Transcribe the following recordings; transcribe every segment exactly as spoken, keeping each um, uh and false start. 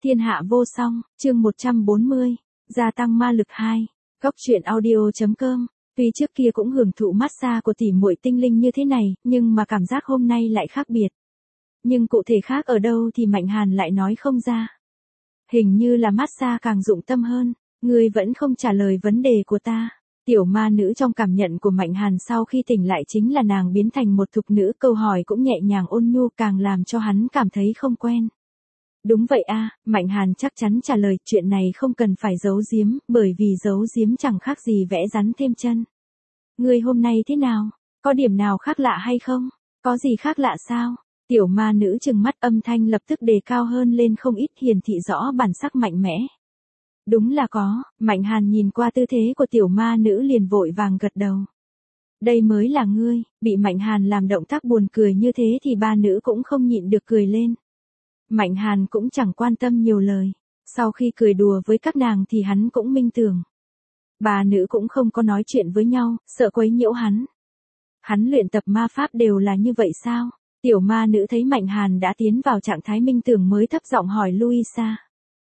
Thiên hạ vô song, chương một trăm bốn mươi, gia tăng ma lực hai. Góc truyện audio chấm com. Tuy trước kia cũng hưởng thụ massage của tỷ muội tinh linh như thế này, nhưng mà cảm giác hôm nay lại khác biệt. Nhưng cụ thể khác ở đâu thì Mạnh Hàn lại nói không ra. Hình như là massage càng dụng tâm hơn, ngươi vẫn không trả lời vấn đề của ta. Tiểu ma nữ trong cảm nhận của Mạnh Hàn sau khi tỉnh lại chính là nàng biến thành một thục nữ, câu hỏi cũng nhẹ nhàng ôn nhu, càng làm cho hắn cảm thấy không quen. Đúng vậy a, Mạnh Hàn chắc chắn trả lời, chuyện này không cần phải giấu giếm, bởi vì giấu giếm chẳng khác gì vẽ rắn thêm chân. Ngươi hôm nay thế nào? Có điểm nào khác lạ hay không? Có gì khác lạ sao? Tiểu ma nữ trừng mắt, âm thanh lập tức đề cao hơn lên không ít, hiển thị rõ bản sắc mạnh mẽ. Đúng là có, Mạnh Hàn nhìn qua tư thế của tiểu ma nữ liền vội vàng gật đầu. Đây mới là ngươi, bị Mạnh Hàn làm động tác buồn cười như thế thì ba nữ cũng không nhịn được cười lên. Mạnh Hàn cũng chẳng quan tâm nhiều lời, sau khi cười đùa với các nàng thì hắn cũng minh tưởng. Ba nữ cũng không có nói chuyện với nhau, sợ quấy nhiễu hắn. Hắn luyện tập ma pháp đều là như vậy sao? Tiểu ma nữ thấy Mạnh Hàn đã tiến vào trạng thái minh tưởng mới thấp giọng hỏi Luisa.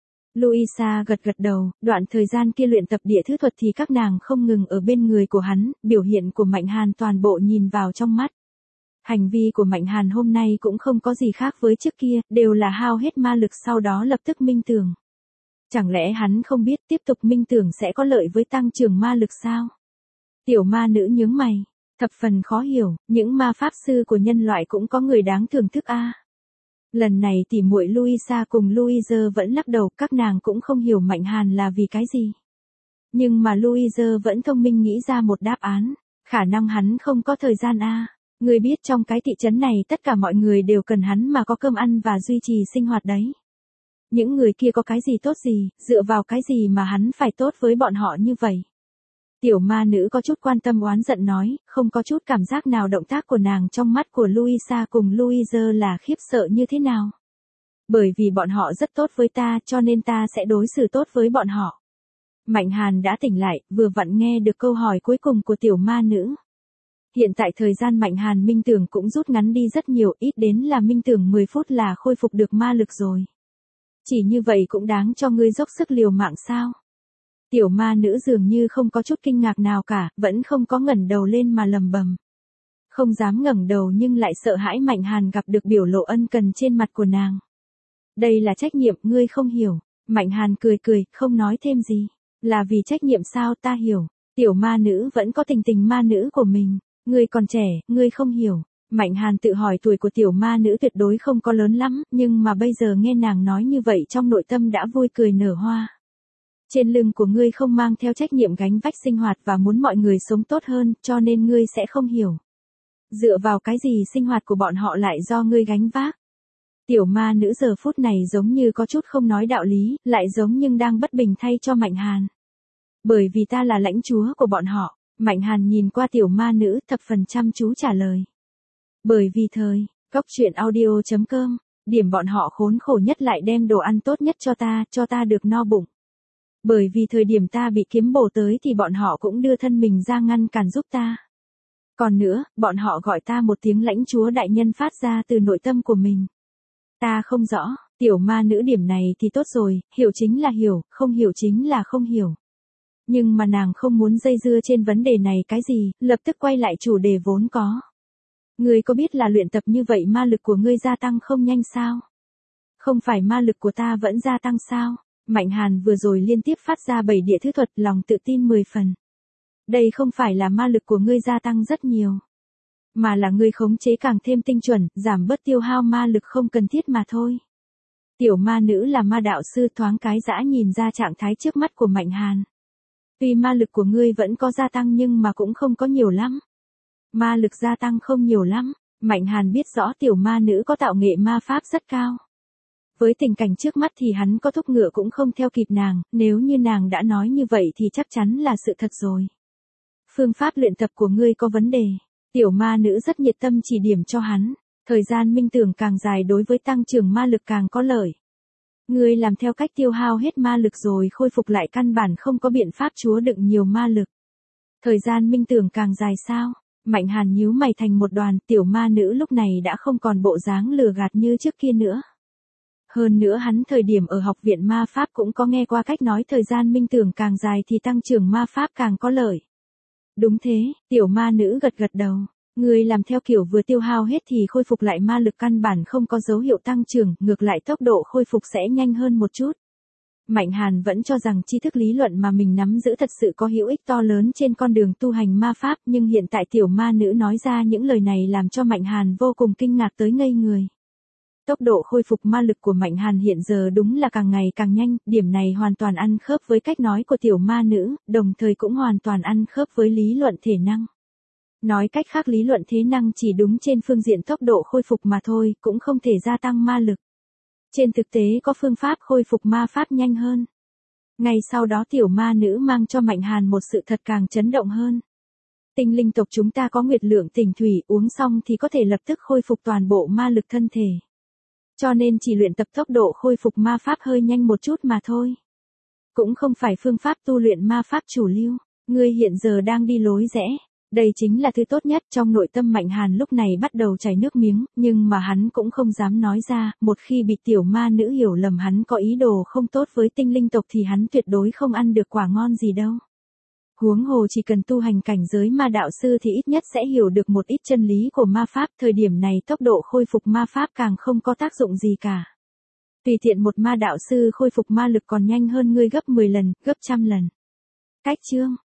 Luisa gật gật đầu, đoạn thời gian kia luyện tập địa thứ thuật thì các nàng không ngừng ở bên người của hắn, biểu hiện của Mạnh Hàn toàn bộ nhìn vào trong mắt. Hành vi của Mạnh Hàn hôm nay cũng không có gì khác với trước kia, đều là hao hết ma lực sau đó lập tức minh tưởng. Chẳng lẽ hắn không biết tiếp tục minh tưởng sẽ có lợi với tăng trưởng ma lực sao? Tiểu ma nữ nhướng mày, thập phần khó hiểu, những ma pháp sư của nhân loại cũng có người đáng thưởng thức a. Lần này tỷ muội Luisa cùng Louise vẫn lắc đầu, các nàng cũng không hiểu Mạnh Hàn là vì cái gì. Nhưng mà Louise vẫn thông minh nghĩ ra một đáp án, khả năng hắn không có thời gian a. Ngươi biết trong cái thị trấn này tất cả mọi người đều cần hắn mà có cơm ăn và duy trì sinh hoạt đấy. Những người kia có cái gì tốt gì, dựa vào cái gì mà hắn phải tốt với bọn họ như vậy? Tiểu ma nữ có chút quan tâm oán giận nói, không có chút cảm giác nào động tác của nàng trong mắt của Luisa cùng Louise là khiếp sợ như thế nào. Bởi vì bọn họ rất tốt với ta cho nên ta sẽ đối xử tốt với bọn họ. Mạnh Hàn đã tỉnh lại, vừa vặn nghe được câu hỏi cuối cùng của tiểu ma nữ. Hiện tại thời gian Mạnh Hàn minh tưởng cũng rút ngắn đi rất nhiều, ít đến là minh tưởng mười phút là khôi phục được ma lực rồi. Chỉ như vậy cũng đáng cho ngươi dốc sức liều mạng sao? Tiểu ma nữ dường như không có chút kinh ngạc nào cả, vẫn không có ngẩng đầu lên mà lầm bầm. Không dám ngẩng đầu nhưng lại sợ hãi Mạnh Hàn gặp được biểu lộ ân cần trên mặt của nàng. Đây là trách nhiệm, ngươi không hiểu. Mạnh Hàn cười cười, không nói thêm gì. Là vì trách nhiệm sao, ta hiểu. Tiểu ma nữ vẫn có tình tình ma nữ của mình. Ngươi còn trẻ, ngươi không hiểu. Mạnh Hàn tự hỏi tuổi của tiểu ma nữ tuyệt đối không có lớn lắm, nhưng mà bây giờ nghe nàng nói như vậy trong nội tâm đã vui cười nở hoa. Trên lưng của ngươi không mang theo trách nhiệm gánh vác sinh hoạt và muốn mọi người sống tốt hơn, cho nên ngươi sẽ không hiểu. Dựa vào cái gì sinh hoạt của bọn họ lại do ngươi gánh vác? Tiểu ma nữ giờ phút này giống như có chút không nói đạo lý, lại giống nhưng đang bất bình thay cho Mạnh Hàn. Bởi vì ta là lãnh chúa của bọn họ. Mạnh Hàn nhìn qua tiểu ma nữ thập phần chăm chú trả lời. Bởi vì thời, góc truyện audio chấm com, điểm bọn họ khốn khổ nhất lại đem đồ ăn tốt nhất cho ta, cho ta được no bụng. Bởi vì thời điểm ta bị kiếm bổ tới thì bọn họ cũng đưa thân mình ra ngăn cản giúp ta. Còn nữa, bọn họ gọi ta một tiếng lãnh chúa đại nhân phát ra từ nội tâm của mình. Ta không rõ, tiểu ma nữ điểm này thì tốt rồi, hiểu chính là hiểu, không hiểu chính là không hiểu. Nhưng mà nàng không muốn dây dưa trên vấn đề này cái gì, lập tức quay lại chủ đề vốn có. Ngươi có biết là luyện tập như vậy ma lực của ngươi gia tăng không nhanh sao? Không phải ma lực của ta vẫn gia tăng sao? Mạnh Hàn vừa rồi liên tiếp phát ra bảy địa thứ thuật, lòng tự tin mười phần. Đây không phải là ma lực của ngươi gia tăng rất nhiều, mà là ngươi khống chế càng thêm tinh chuẩn, giảm bớt tiêu hao ma lực không cần thiết mà thôi. Tiểu ma nữ là ma đạo sư thoáng cái dã nhìn ra trạng thái trước mắt của Mạnh Hàn. Tuy ma lực của ngươi vẫn có gia tăng nhưng mà cũng không có nhiều lắm. Ma lực gia tăng không nhiều lắm, Mạnh Hàn biết rõ tiểu ma nữ có tạo nghệ ma pháp rất cao. Với tình cảnh trước mắt thì hắn có thúc ngựa cũng không theo kịp nàng, nếu như nàng đã nói như vậy thì chắc chắn là sự thật rồi. Phương pháp luyện tập của ngươi có vấn đề. Tiểu ma nữ rất nhiệt tâm chỉ điểm cho hắn, thời gian minh tưởng càng dài đối với tăng trưởng ma lực càng có lợi. Ngươi làm theo cách tiêu hao hết ma lực rồi khôi phục lại căn bản không có biện pháp chúa đựng nhiều ma lực. Thời gian minh tưởng càng dài sao? Mạnh Hàn nhíu mày thành một đoàn, tiểu ma nữ lúc này đã không còn bộ dáng lừa gạt như trước kia nữa. Hơn nữa hắn thời điểm ở học viện ma pháp cũng có nghe qua cách nói thời gian minh tưởng càng dài thì tăng trưởng ma pháp càng có lợi. Đúng thế, tiểu ma nữ gật gật đầu. Người làm theo kiểu vừa tiêu hao hết thì khôi phục lại ma lực căn bản không có dấu hiệu tăng trưởng, ngược lại tốc độ khôi phục sẽ nhanh hơn một chút. Mạnh Hàn vẫn cho rằng tri thức lý luận mà mình nắm giữ thật sự có hữu ích to lớn trên con đường tu hành ma pháp, nhưng hiện tại tiểu ma nữ nói ra những lời này làm cho Mạnh Hàn vô cùng kinh ngạc tới ngây người. Tốc độ khôi phục ma lực của Mạnh Hàn hiện giờ đúng là càng ngày càng nhanh, điểm này hoàn toàn ăn khớp với cách nói của tiểu ma nữ, đồng thời cũng hoàn toàn ăn khớp với lý luận thể năng. Nói cách khác lý luận thế năng chỉ đúng trên phương diện tốc độ khôi phục mà thôi, cũng không thể gia tăng ma lực. Trên thực tế có phương pháp khôi phục ma pháp nhanh hơn. Ngay sau đó tiểu ma nữ mang cho Mạnh Hàn một sự thật càng chấn động hơn. Tinh linh tộc chúng ta có nguyệt lượng tỉnh thủy, uống xong thì có thể lập tức khôi phục toàn bộ ma lực thân thể. Cho nên chỉ luyện tập tốc độ khôi phục ma pháp hơi nhanh một chút mà thôi. Cũng không phải phương pháp tu luyện ma pháp chủ lưu. Ngươi hiện giờ đang đi lối rẽ. Đây chính là thứ tốt nhất. Trong nội tâm Mạnh Hàn lúc này bắt đầu chảy nước miếng, nhưng mà hắn cũng không dám nói ra, một khi bị tiểu ma nữ hiểu lầm hắn có ý đồ không tốt với tinh linh tộc thì hắn tuyệt đối không ăn được quả ngon gì đâu. Huống hồ chỉ cần tu hành cảnh giới ma đạo sư thì ít nhất sẽ hiểu được một ít chân lý của ma pháp, thời điểm này tốc độ khôi phục ma pháp càng không có tác dụng gì cả. Tùy tiện một ma đạo sư khôi phục ma lực còn nhanh hơn ngươi gấp mười lần, gấp trăm lần. Cách chương